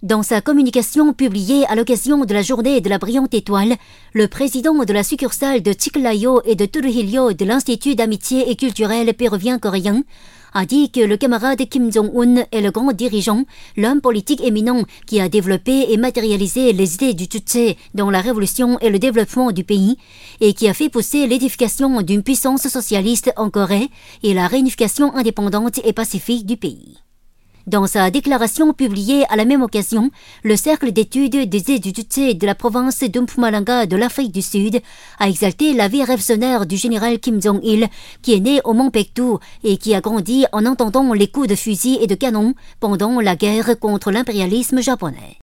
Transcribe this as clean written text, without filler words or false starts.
Dans sa communication publiée à l'occasion de la journée de la brillante étoile, le président de la succursale de Chiclayo et de Trujillo de l'Institut d'amitié et culturel péruvien-coréen a dit que le camarade Kim Jong-un est le grand dirigeant, l'homme politique éminent qui a développé et matérialisé les idées du Juche dans la révolution et le développement du pays et qui a fait pousser l'édification d'une puissance socialiste en Corée et la réunification indépendante et pacifique du pays. Dans sa déclaration publiée à la même occasion, le Cercle d'études des idées du Juche de la province d'Mpumalanga de l'Afrique du Sud a exalté la vie révolutionnaire du général Kim Jong-il, qui est né au mont Paektu et qui a grandi en entendant les coups de fusil et de canon pendant la guerre contre l'impérialisme japonais.